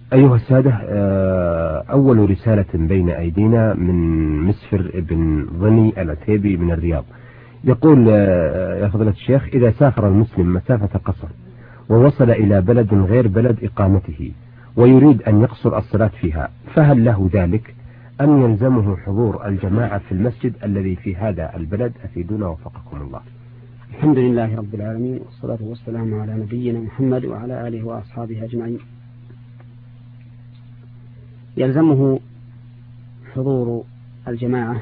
أيها السادة، أول رسالة بين أيدينا من مسفر بن ظني العتيبي من الرياض. يقول: يا فضيلة الشيخ، إذا سافر المسلم مسافة قصر ووصل إلى بلد غير بلد إقامته ويريد أن يقصر الصلاة فيها، فهل له ذلك أم يلزمه حضور الجماعة في المسجد الذي في هذا البلد؟ أفيدونا وفقكم الله. الحمد لله رب العالمين، والصلاة والسلام على نبينا محمد وعلى آله وأصحابه أجمعين. يلزمه حضور الجماعة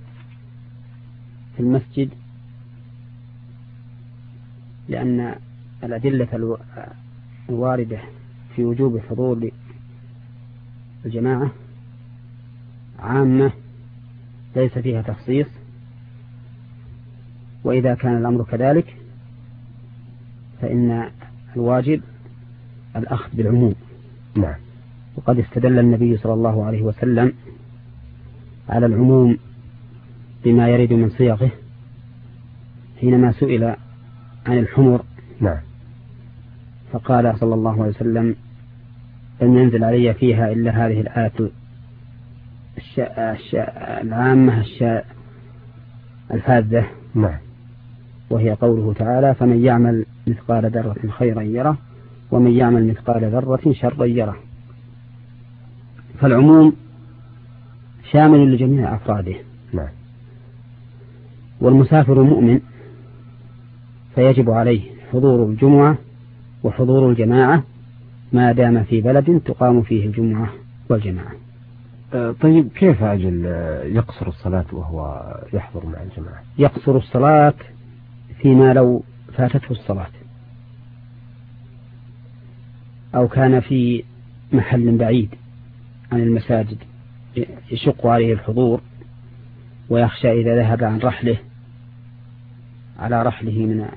في المسجد لأن الأدلة الواردة في وجوب حضور الجماعة عامة ليس فيها تخصيص، وإذا كان الأمر كذلك فإن الواجب الأخذ بالعموم. نعم. وقد استدل النبي صلى الله عليه وسلم على العموم بما يرد من صيغه حينما سئل عن الحمر. نعم. فقال صلى الله عليه وسلم: لم ينزل علي فيها إلا هذه الآية العامة الفاذة. نعم. وهي قوله تعالى: فمن يعمل مثقال ذرة خيرا يره ومن يعمل مثقال ذرة شرا يره. فالعموم شامل لجميع أفراده. نعم. والمسافر مؤمن فيجب عليه حضور الجمعة وحضور الجماعة ما دام في بلد تقام فيه الجمعة والجماعة. طيب، كيف أجل يقصر الصلاة وهو يحضر مع الجماعة؟ يقصر الصلاة فيما لو فاتته الصلاة أو كان في محل بعيد عن المساجد يشق عليه الحضور ويخشى إذا ذهب عن رحله على رحله من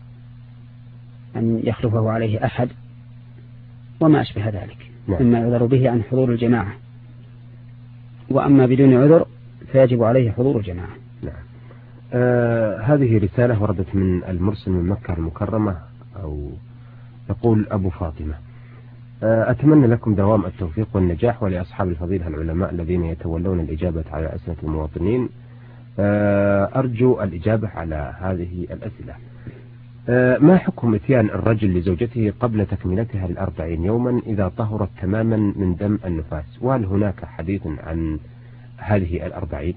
أن يخلفه عليه أحد وما أشبه ذلك. نعم. مما يعذر به عن حضور الجماعة. وأما بدون عذر فيجب عليه حضور الجماعة. نعم. هذه رسالة وردت من المرسل من مكة المكرمة، أو يقول أبو فاطمة: أتمنى لكم دوام التوفيق والنجاح، ولأصحاب الفضيلة العلماء الذين يتولون الإجابة على أسئلة المواطنين أرجو الإجابة على هذه الأسئلة. ما حكم إتيان الرجل لزوجته قبل تكملتها 40 يوما إذا طهرت تماما من دم النفاس؟ وهل هناك حديث عن هذه 40؟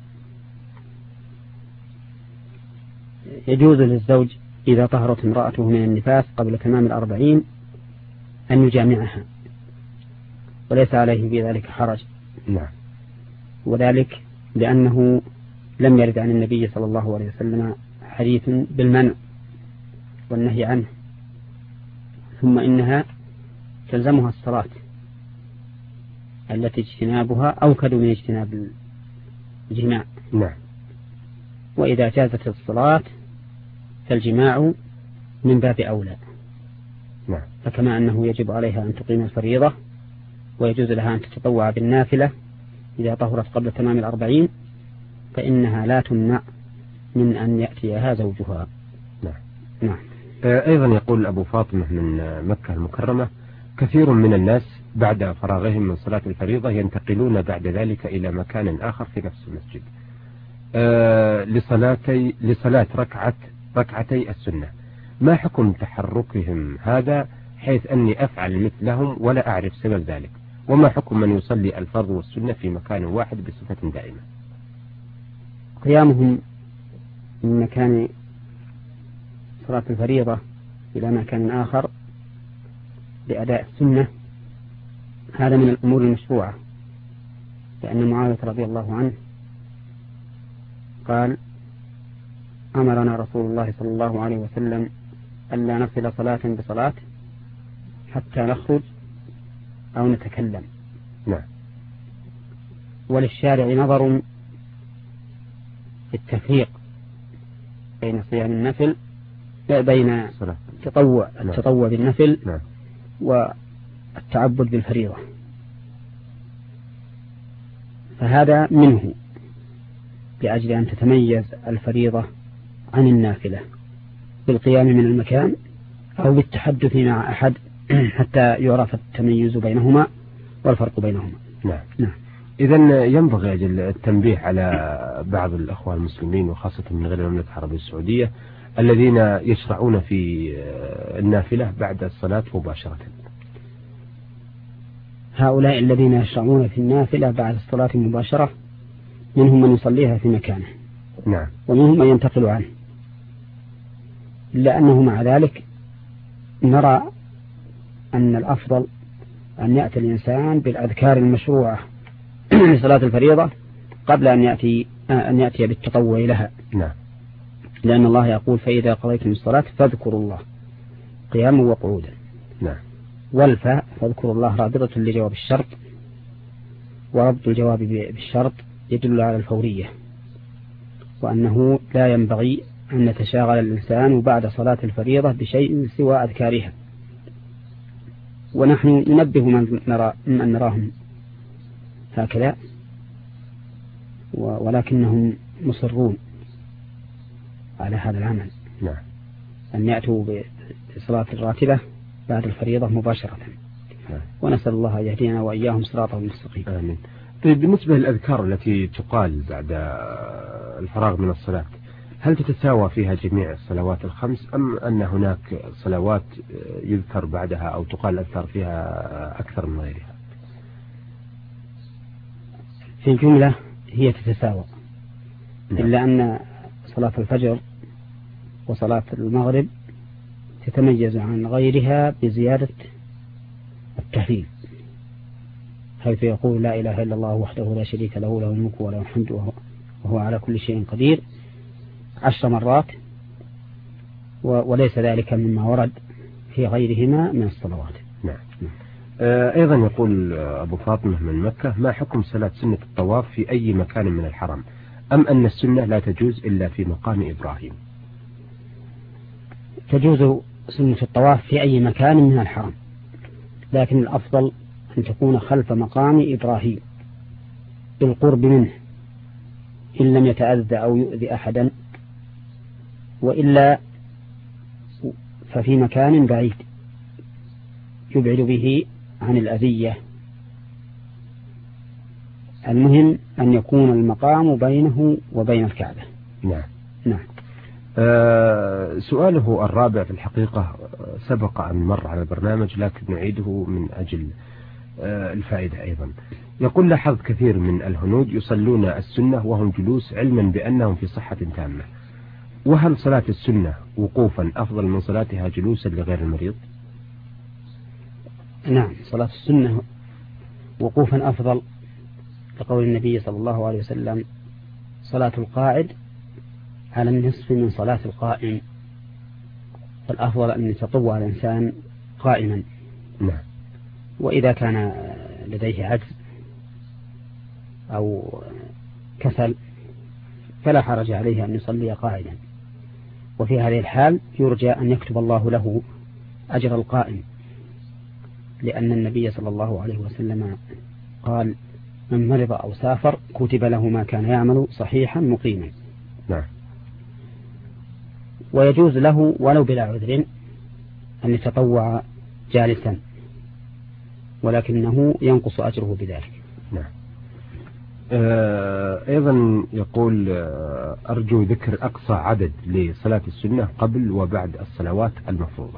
يجوز للزوج إذا طهرت امرأته من النفاس قبل تمام 40 أن يجامعها، وليس عليه في ذلك حرج. نعم. وذلك لأنه لم يرد عن النبي صلى الله عليه وسلم حديث بالمنع والنهي عنه. ثم إنها تلزمها الصلاة التي اجتنابها أوكد من اجتناب الجماع. نعم. وإذا جازت الصلاة فالجماع من باب أولى. نعم. فكما أنه يجب عليها أن تقيم الفريضة ويجوز لها أن تتطوع بالنافلة إذا طهرت قبل تمام 40، فإنها لا تمنع من أن يأتيها زوجها. نعم. نعم. أيضا يقول أبو فاطمة من مكة المكرمة: كثير من الناس بعد فراغهم من صلاة الفريضة ينتقلون بعد ذلك إلى مكان آخر في نفس المسجد لصلاة ركعتي السنة. ما حكم تحركهم هذا حيث أني أفعل مثلهم ولا أعرف سبب ذلك؟ وما حكم من يصلي الفرض والسنة في مكان واحد بصفة دائمة؟ قيامهم من مكان صلاة الفريضة إلى مكان آخر لأداء السنة هذا من الأمور المشروعة، لأن معاوية رضي الله عنه قال: أمرنا رسول الله صلى الله عليه وسلم ألا نصل صلاة بصلاة حتى نخرج أو نتكلم. نعم. وللشارع نظر في التفريق بين صيام النفل بين التطوع بالنفل نعم. والتعبد بالفريضة، فهذا منه لأجل أن تتميز الفريضة عن النافلة بالقيام من المكان أو بالتحدث مع أحد حتى يعرف التميز بينهما والفرق بينهما. نعم. إذا ينبغي أجل التنبيه على بعض الأخوة المسلمين وخاصة من غير المملكة العربية السعودية الذين يشرعون في النافلة بعد الصلاة مباشرة. هؤلاء الذين يشرعون في النافلة بعد الصلاة مباشرة منهم من يصليها في مكانه، نعم، ومنهم من ينتقل عنه، إلا أنه مع ذلك نرى أن الأفضل أن يأتي الإنسان بالأذكار المشروعة لصلاة الفريضة قبل أن يأتي بالتطوع لها. نعم. لأن الله يقول: فإذا قضيتم الصلاة فاذكروا الله قياما وقعودا. نعم. والفاء فاذكروا الله رابطة لجواب الشرط، وربط الجواب بالشرط يدل على الفورية، وأنه لا ينبغي أن يتشاغل الإنسان بعد صلاة الفريضة بشيء سوى أذكارها. ونحن ننبه من نراهم هكذا، ولكنهم مصرون على هذا العمل. نعم. أن يأتوا بصلاة الراتبة بعد الفريضة مباشرة. نعم. ونسأل الله أن يهدينا وإياهم صراطه المستقيم. آمين. طيب، بالنسبة للأذكار التي تقال بعد الفراغ من الصلاة، هل تتساوى فيها جميع الصلوات الخمس، أم أن هناك صلوات يذكر بعدها أو تقال الأذكار فيها أكثر من غيرها؟ في الجملة هي تتساوى. نعم. إلا أن صلاة الفجر وصلاة المغرب تتميز عن غيرها بزيادة التهليل، حيث يقول: لا إله إلا الله وحده لا شريك له، له الملك وله الحمد وهو على كل شيء قدير 10 مرات، وليس ذلك مما ورد في غيرهما من الصلوات. نعم. أيضا يقول أبو فاطمة من مكة: ما حكم صلاة سنة الطواف في أي مكان من الحرم، أم أن السنة لا تجوز إلا في مقام إبراهيم؟ تجوز سنة الطواف في أي مكان من الحرم، لكن الأفضل أن تكون خلف مقام إبراهيم بالقرب منه، إن لم يتأذى أو يؤذي أحدا، وإلا ففي مكان بعيد يبعد به عن الأذية. المهم أن يكون المقام بينه وبين الكعبة. نعم. نعم. سؤاله الرابع في الحقيقة سبق أن مر على البرنامج، لكن نعيده من أجل الفائدة أيضا. يقول: لاحظت كثير من الهنود يصلون السنة وهم جلوس، علما بأنهم في صحة تامة، وهل صلاة السنة وقوفا أفضل من صلاتها جلوسا لغير المريض؟ نعم، صلاة السنة وقوفا أفضل، لقول النبي صلى الله عليه وسلم: صلاة القاعد على النصف من صلاة القائم. فالأفضل أن يتطوع الإنسان قائما. نعم. وإذا كان لديه عجز أو كسل فلا حرج عليه أن يصلي قاعدا، وفي هذه الحال يرجى أن يكتب الله له أجر القائم، لأن النبي صلى الله عليه وسلم قال: من مرض أو سافر كتب له ما كان يعمل صحيحا مقيما. نعم. ويجوز له ولو بلا عذر أن يتطوع جالسا، ولكنه ينقص أجره بذلك. نعم. أيضا يقول: أرجو ذكر أقصى عدد لصلاة السنة قبل وبعد الصلوات المفروضة.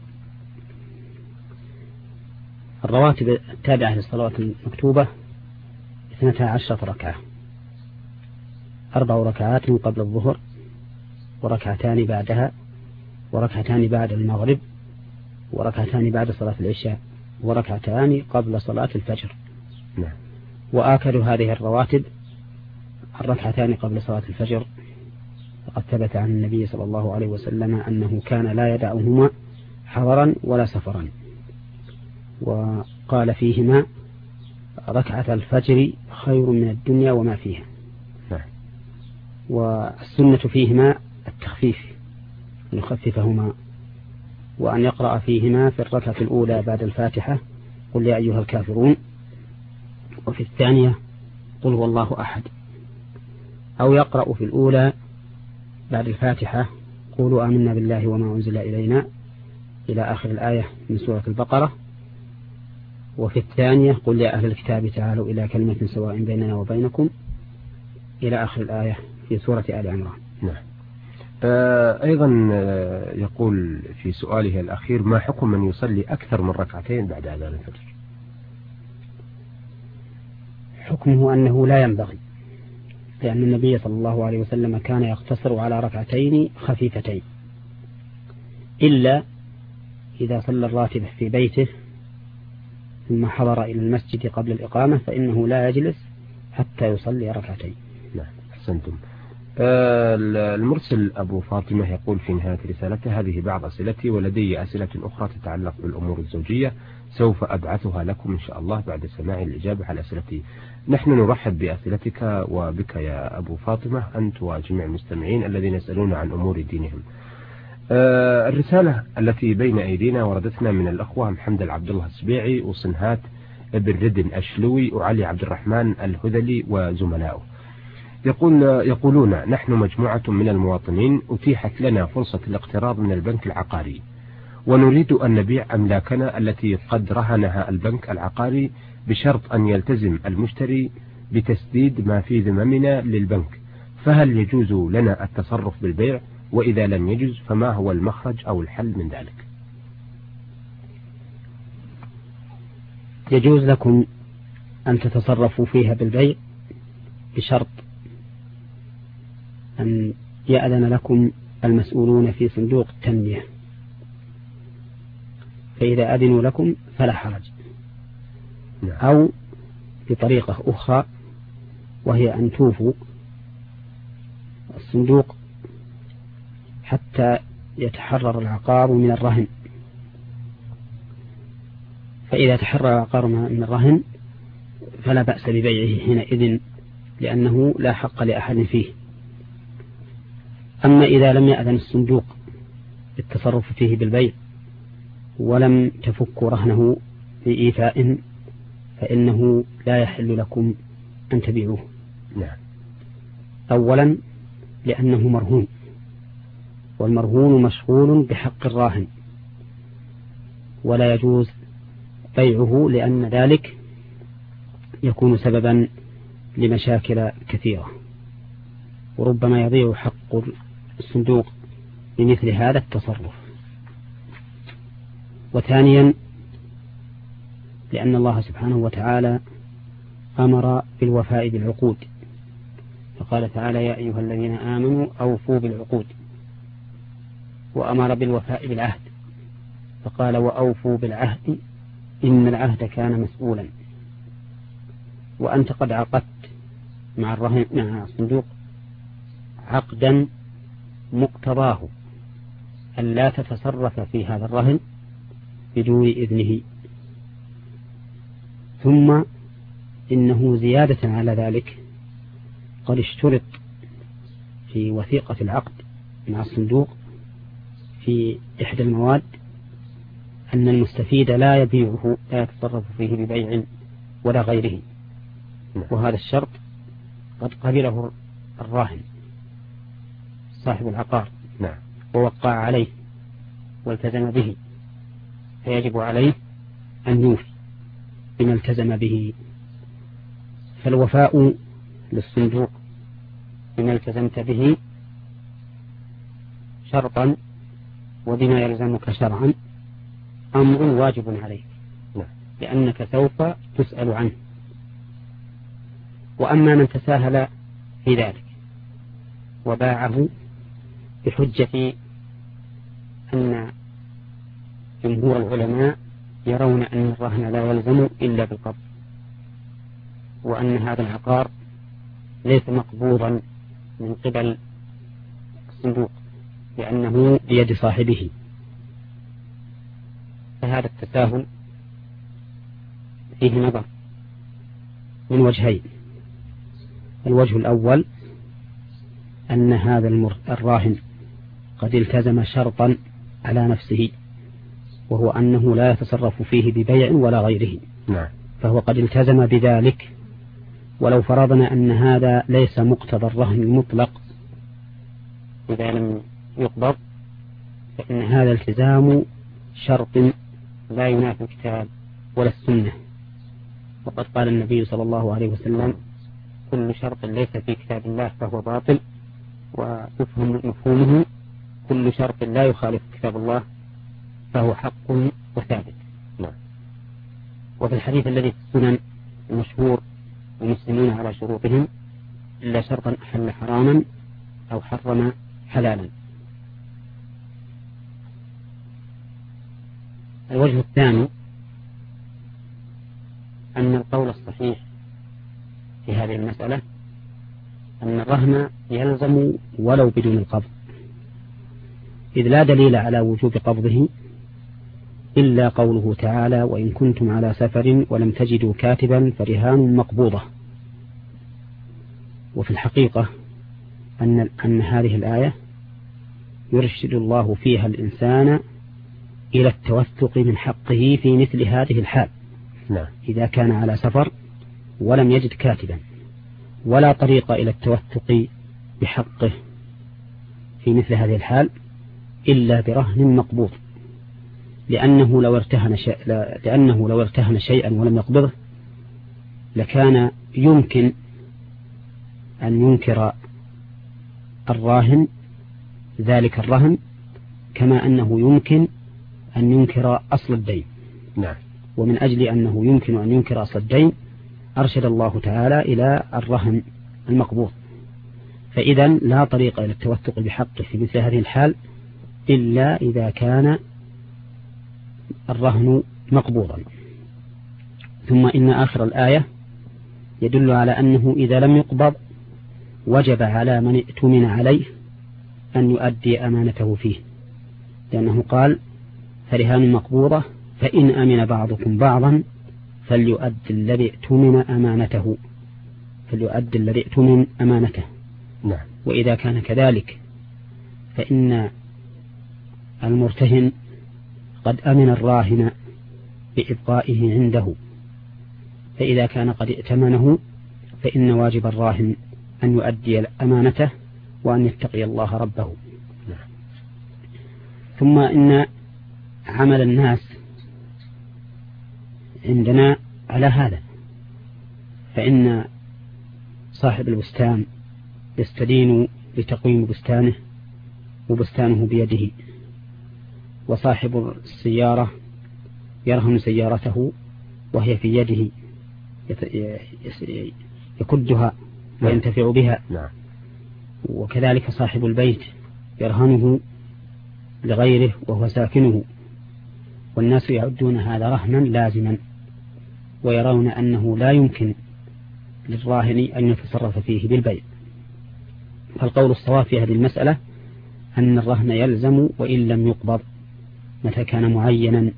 الرواتب التابعة للصلوات المكتوبة 12 ركعة: 4 ركعات قبل الظهر، وركعتان بعدها، وركعتان بعد المغرب، وركعتان بعد صلاة العشاء، وركعتان قبل صلاة الفجر. نعم. وآكد هذه الرواتب الركعتان قبل صلاة الفجر، فقد ثبت عن النبي صلى الله عليه وسلم أنه كان لا يدعهما حضرا ولا سفرا، وقال فيهما: ركعة الفجر خير من الدنيا وما فيها. نعم. والسنة فيهما التخفيف، أن يخففهما، وأن يقرأ فيهما في الركعة الأولى بعد الفاتحة: قل يا أيها الكافرون، وفي الثانية: قل هو الله أحد، أو يقرأ في الأولى بعد الفاتحة: قولوا آمنا بالله وما أنزل إلينا إلى آخر الآية من سورة البقرة، وفي الثانية قل يا أهل الكتاب تعالوا إلى كلمة سواء بيننا وبينكم إلى آخر الآية في سورة آل عمران. نعم. أيضا يقول في سؤاله الأخير: ما حكم من يصلي أكثر من ركعتين بعد أذان الفجر؟ حكمه أنه لا ينبغي، لأن النبي صلى الله عليه وسلم كان يقتصر على ركعتين خفيفتين، إلا إذا صلى الراتب في بيته ثم حضر إلى المسجد قبل الإقامة فإنه لا يجلس حتى يصلي ركعتين. نعم، أحسنتم. المرسل أبو فاطمة يقول في نهاية رسالته: هذه بعض أسئلتي ولدي أسئلة أخرى تتعلق بالأمور الزوجية، سوف أبعثها لكم إن شاء الله بعد سماع الإجابة على أسئلتي. نحن نرحب بأسئلتك وبك يا أبو فاطمة أنت وجميع المستمعين الذين يسألون عن أمور دينهم. الرسالة التي بين أيدينا وردتنا من الأخوة محمد عبد الله السبيعي وصنهات ابن ردن الشلوي وعلي عبد الرحمن الهذلي وزملائه. يقولون: نحن مجموعة من المواطنين أتيحت لنا فرصة الاقتراض من البنك العقاري، ونريد أن نبيع أملاكنا التي قد رهنها البنك العقاري بشرط أن يلتزم المشتري بتسديد ما في ذممنا للبنك، فهل يجوز لنا التصرف بالبيع؟ وإذا لم يجوز فما هو المخرج أو الحل من ذلك؟ يجوز لكم أن تتصرفوا فيها بالبيع بشرط أن يأذن لكم المسؤولون في صندوق التنمية، فإذا أذنوا لكم فلا حرج. أو بطريقة أخرى وهي أن توفوا الصندوق حتى يتحرر العقار من الرهن، فإذا تحرر العقار من الرهن فلا بأس ببيعه حينئذ، لأنه لا حق لأحد فيه. أما إذا لم يأذن الصندوق بالتصرف فيه بالبيع ولم تفكوا رهنه بإيفاء فإنه لا يحل لكم أن تبيعوه. أولا لأنه مرهون، والمرهون مشغول بحق الراهن، ولا يجوز بيعه لأن ذلك يكون سببا لمشاكل كثيرة، وربما يضيع حق الصندوق بمثل هذا التصرف. وثانيا لأن الله سبحانه وتعالى أمر بالوفاء بالعقود، فقال تعالى: يا أيها الذين آمنوا أوفوا بالعقود، وأمر بالوفاء بالعهد فقال: وأوفوا بالعهد إن العهد كان مسؤولا. وأنت قد عقدت مع الرهن مع الصندوق عقدا مقتضاه أن لا تتصرف في هذا الرهن بدون إذنه، ثم إنه زيادة على ذلك قد اشترط في وثيقة العقد مع الصندوق في إحدى المواد أن المستفيد لا يبيعه، لا يتصرف فيه ببيع ولا غيره، وهذا الشرط قد قبله الراهن صاحب العقار ووقع عليه والتزم به، فيجب عليه أن يوفي بما التزم به. فالوفاء للصندوق بما التزمت به شرطا وبما يلزمك شرعا أمر واجب عليك، لأنك سوف تسأل عنه. وأما من تساهل في ذلك وباعه بحجة أن جمهور العلماء يرون أن الرهن لا يلزم إلا بالقبض، وأن هذا العقار ليس مقبوضا من قبل الصندوق لأنه بيد صاحبه، فهذا التساهل فيه نظر من وجهين. الوجه الأول أن هذا الراهن قد التزم شرطا على نفسه، وهو أنه لا يتصرف فيه ببيع ولا غيره، فهو قد التزم بذلك. ولو فرضنا أن هذا ليس مقتضى الرهن المطلق إذا لم يقبض، فإن هذا التزام شرط لا ينافي الكتاب ولا السنة، وقد قال النبي صلى الله عليه وسلم: كل شرط ليس في كتاب الله فهو باطل، ويفهم مفهومه: كل شرط لا يخالف كتاب الله فهو حق وثابت. وفي الحديث الذي في السنن المشهور: المسلمون على شروطهم إلا شرطا أحل حراما أو حرم حلالا. الوجه الثاني أن القول الصحيح في هذه المسألة أن الرهن يلزم ولو بدون القبض، إذ لا دليل على وجوب قبضه إلا قوله تعالى: وإن كنتم على سفر ولم تجدوا كاتبا فرهان مقبوضة. وفي الحقيقة أن هذه الآية يرشد الله فيها الإنسان إلى التوثق من حقه في مثل هذه الحال. إذا كان على سفر ولم يجد كاتبا، ولا طريق إلى التوثق بحقه في مثل هذه الحال إلا برهن مقبوض، لأنه لو ارتهن شيئا ولم يقبضه لكان يمكن أن ينكر الراهن ذلك الرهن، كما أنه يمكن أن ينكر أصل الدين. ومن أجل أنه يمكن أن ينكر أصل الدين أرشد الله تعالى إلى الرهن المقبوض. فإذا لا طريق إلى التوثق بحقه في مثل هذه الحال إلا إذا كان الرهن مقبوضا. ثم إن آخر الآية يدل على أنه إذا لم يقبض وجب على من ائتمن عليه أن يؤدي أمانته فيه، لأنه قال: فرهان مقبوضة فإن أمن بعضكم بعضا فليؤدي الذي ائتمن أمانته. وإذا كان كذلك فإن المرتهن قد أمن الراهن بإبقائه عنده، فإذا كان قد ائتمنه فإن واجب الراهن أن يؤدي أمانته وأن يتقي الله ربه. ثم إن عمل الناس عندنا على هذا، فإن صاحب البستان يستدين لتقويم بستانه وبستانه بيده، وصاحب السيارة يرهن سيارته وهي في يده يكدها وينتفع بها. وكذلك صاحب البيت يرهنه لغيره وهو ساكنه، والناس يعدون هذا رهنا لازما، ويرون أنه لا يمكن للراهن أن يتصرف فيه بالبيع. فالقول الصواب في هذه المسألة أن الرهن يلزم وإن لم يقبض متى كان معينا.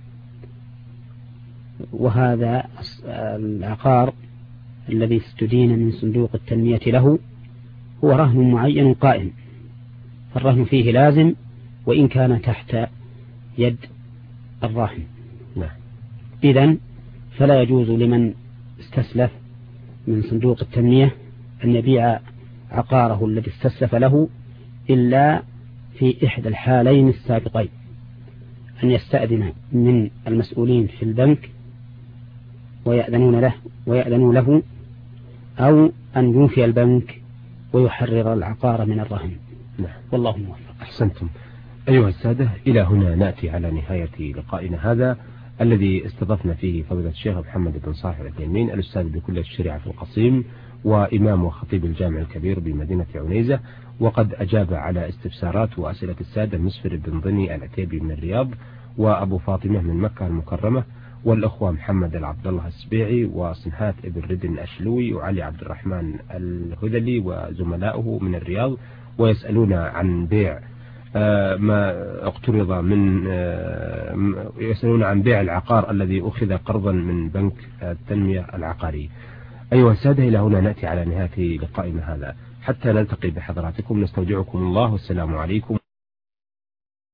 وهذا العقار الذي استدين من صندوق التنمية له هو رهن معين قائم، فالرهن فيه لازم وإن كان تحت يد الراهن. إذن فلا يجوز لمن استسلف من صندوق التنمية أن يبيع عقاره الذي استسلف له إلا في إحدى الحالين السابقين: أن يستأذن من المسؤولين في البنك ويأذنون له، أو أن ينفي البنك ويحرر العقار من الرهن. والله موفق. أحسنتم. أيها السادة، إلى هنا نأتي على نهاية لقائنا هذا الذي استضفنا فيه فضيلة الشيخ محمد بن صالح العثيمين، الأستاذ بكلية الشريعة في القصيم وإمام وخطيب الجامع الكبير بمدينة عنيزة، وقد أجاب على استفسارات وأسئلة السادة مسفر بن ضني العتيبي من الرياض، وأبو فاطمة من مكة المكرمة، والأخوة محمد العبد الله السبيعي وصنهات ابن ردن الأشلوي وعلي عبد الرحمن الهذلي وزملائه من الرياض، ويسألون عن بيع ما اقترض من يسألون عن بيع العقار الذي أخذ قرضا من بنك التنمية العقارية. أيها السادة، إلى هنا نأتي على نهاية لقائنا هذا، حتى نلتقي بحضراتكم نستودعكم الله، والسلام عليكم